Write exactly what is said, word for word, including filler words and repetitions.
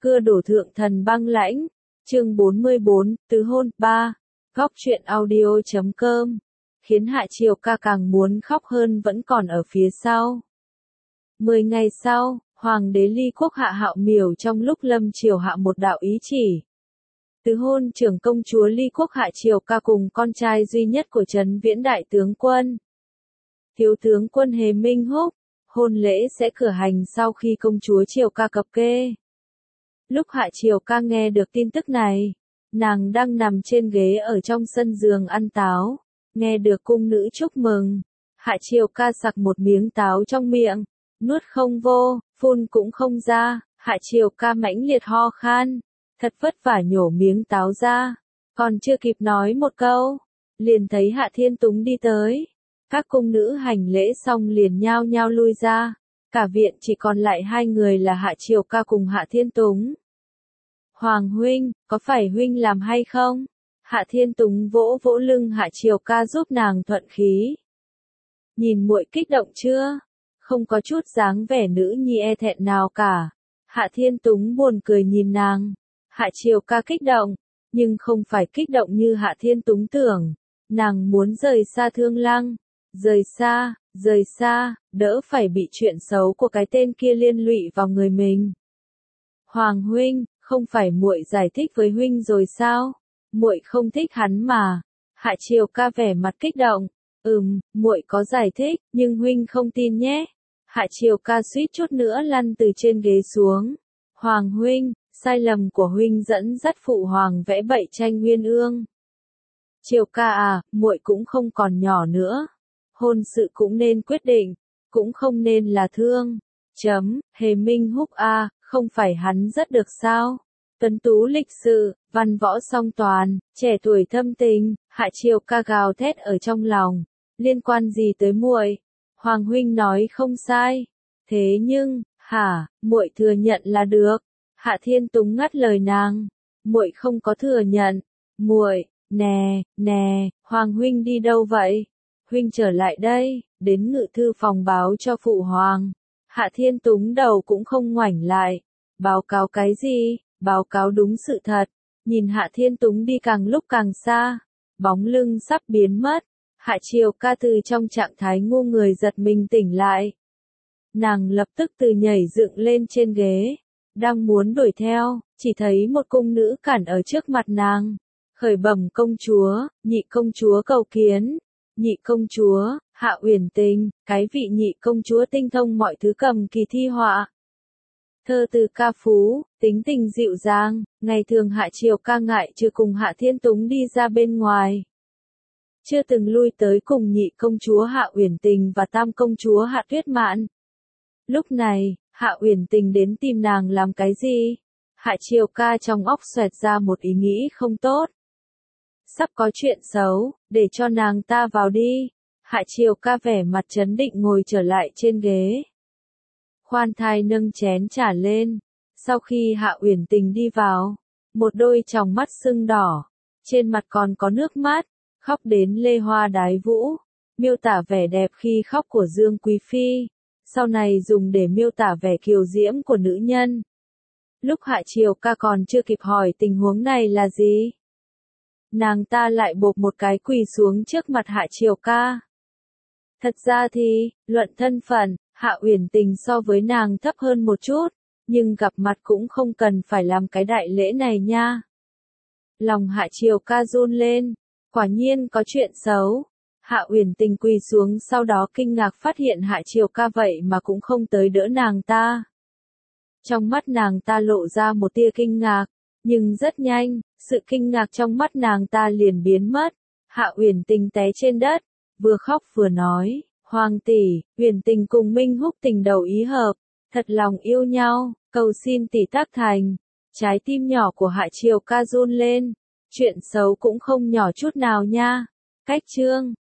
Cưa đổ thượng thần băng lãnh. Chương bốn mươi bốn, Tứ hôn, ba. Góc truyện audio chấm com. Khiến Hạ Triều ca càng muốn khóc hơn vẫn còn ở phía sau. Mười ngày sau, Hoàng đế Ly Quốc hạ Hạo Miểu trong lúc lâm triều hạ một đạo ý chỉ. Tứ hôn trưởng công chúa Ly Quốc Hạ Triều ca cùng con trai duy nhất của Trấn Viễn đại tướng quân. Thiếu tướng quân Hề Minh Húc. Hôn lễ sẽ cử hành sau khi công chúa Triều ca cập kê. Lúc Hạ Triều ca nghe được tin tức này, nàng đang nằm trên ghế ở trong sân giường ăn táo, nghe được cung nữ chúc mừng. Hạ Triều ca sặc một miếng táo trong miệng, nuốt không vô, phun cũng không ra, Hạ Triều ca mãnh liệt ho khan, thật vất vả nhổ miếng táo ra, còn chưa kịp nói một câu, liền thấy Hạ Thiên Túng đi tới. Các cung nữ hành lễ xong liền nhao nhao lui ra, cả viện chỉ còn lại hai người là Hạ Triều ca cùng Hạ Thiên Túng. Hoàng huynh, có phải huynh làm hay không? Hạ Thiên Túng vỗ vỗ lưng Hạ Triều ca giúp nàng thuận khí. Nhìn muội kích động chưa? Không có chút dáng vẻ nữ nhi e thẹn nào cả. Hạ Thiên Túng buồn cười nhìn nàng. Hạ Triều ca kích động, nhưng không phải kích động như Hạ Thiên Túng tưởng. Nàng muốn rời xa Thương Lăng, rời xa, rời xa, đỡ phải bị chuyện xấu của cái tên kia liên lụy vào người mình. Hoàng huynh, không phải muội giải thích với huynh rồi sao? Muội không thích hắn mà. Hạ Triều ca vẻ mặt kích động. Ừm, muội có giải thích, nhưng huynh không tin nhé. Hạ Triều ca suýt chút nữa lăn từ trên ghế xuống. Hoàng huynh, sai lầm của huynh dẫn dắt phụ hoàng vẽ bậy tranh Nguyên Ương. Triều ca à, muội cũng không còn nhỏ nữa. Hôn sự cũng nên quyết định, cũng không nên là thương. Chấm, Hề Minh Húc a, không phải hắn rất được sao? Tuấn tú lịch sự, văn võ song toàn, trẻ tuổi thâm tình, Hạ Triều ca gào thét ở trong lòng. Liên quan gì tới muội? Hoàng huynh nói không sai. Thế nhưng, hả, muội thừa nhận là được. Hạ Thiên Túng ngắt lời nàng. Muội không có thừa nhận. Muội, nè, nè, Hoàng huynh đi đâu vậy? Huynh trở lại đây, đến ngự thư phòng báo cho phụ hoàng. Hạ Thiên Túng đầu cũng không ngoảnh lại. Báo cáo cái gì? Báo cáo đúng sự thật. Nhìn Hạ Thiên Túng đi càng lúc càng xa, bóng lưng sắp biến mất. Hạ Triều ca từ trong trạng thái ngu người giật mình tỉnh lại. Nàng lập tức từ nhảy dựng lên trên ghế, đang muốn đuổi theo, chỉ thấy một cung nữ cản ở trước mặt nàng. Khởi bẩm công chúa, nhị công chúa cầu kiến. Nhị công chúa, Hạ Uyển Tình, cái vị nhị công chúa tinh thông mọi thứ cầm kỳ thi họa. Thơ từ ca phú, tính tình dịu dàng, ngày thường Hạ Triều ca ngại chưa cùng Hạ Thiên Túng đi ra bên ngoài. Chưa từng lui tới cùng nhị công chúa Hạ Uyển Tình và tam công chúa Hạ Tuyết Mạn. Lúc này, Hạ Uyển Tình đến tìm nàng làm cái gì? Hạ Triều ca trong óc xoẹt ra một ý nghĩ không tốt. Sắp có chuyện xấu, để cho nàng ta vào đi. Hạ Triều ca vẻ mặt trấn định ngồi trở lại trên ghế. Khoan thai nâng chén trà lên. Sau khi Hạ Uyển Tình đi vào, một đôi tròng mắt sưng đỏ, trên mặt còn có nước mắt, khóc đến lê hoa đái vũ, miêu tả vẻ đẹp khi khóc của Dương Quý Phi, sau này dùng để miêu tả vẻ kiều diễm của nữ nhân. Lúc Hạ Triều ca còn chưa kịp hỏi tình huống này là gì, nàng ta lại bộp một cái quỳ xuống trước mặt Hạ Triều ca. Thật ra thì, luận thân phận, Hạ Uyển Tình so với nàng thấp hơn một chút, nhưng gặp mặt cũng không cần phải làm cái đại lễ này nha. Lòng Hạ Triều ca run lên, quả nhiên có chuyện xấu. Hạ Uyển Tình quỳ xuống sau đó kinh ngạc phát hiện Hạ Triều ca vậy mà cũng không tới đỡ nàng ta. Trong mắt nàng ta lộ ra một tia kinh ngạc, nhưng rất nhanh, sự kinh ngạc trong mắt nàng ta liền biến mất. Hạ Uyển Tình té trên đất, vừa khóc vừa nói. Hoàng tỷ, Uyển Tình cùng Minh Húc tình đầu ý hợp, thật lòng yêu nhau, cầu xin tỷ tác thành. Trái tim nhỏ của Hạ Triều ca run lên, chuyện xấu cũng không nhỏ chút nào nha. Cách chương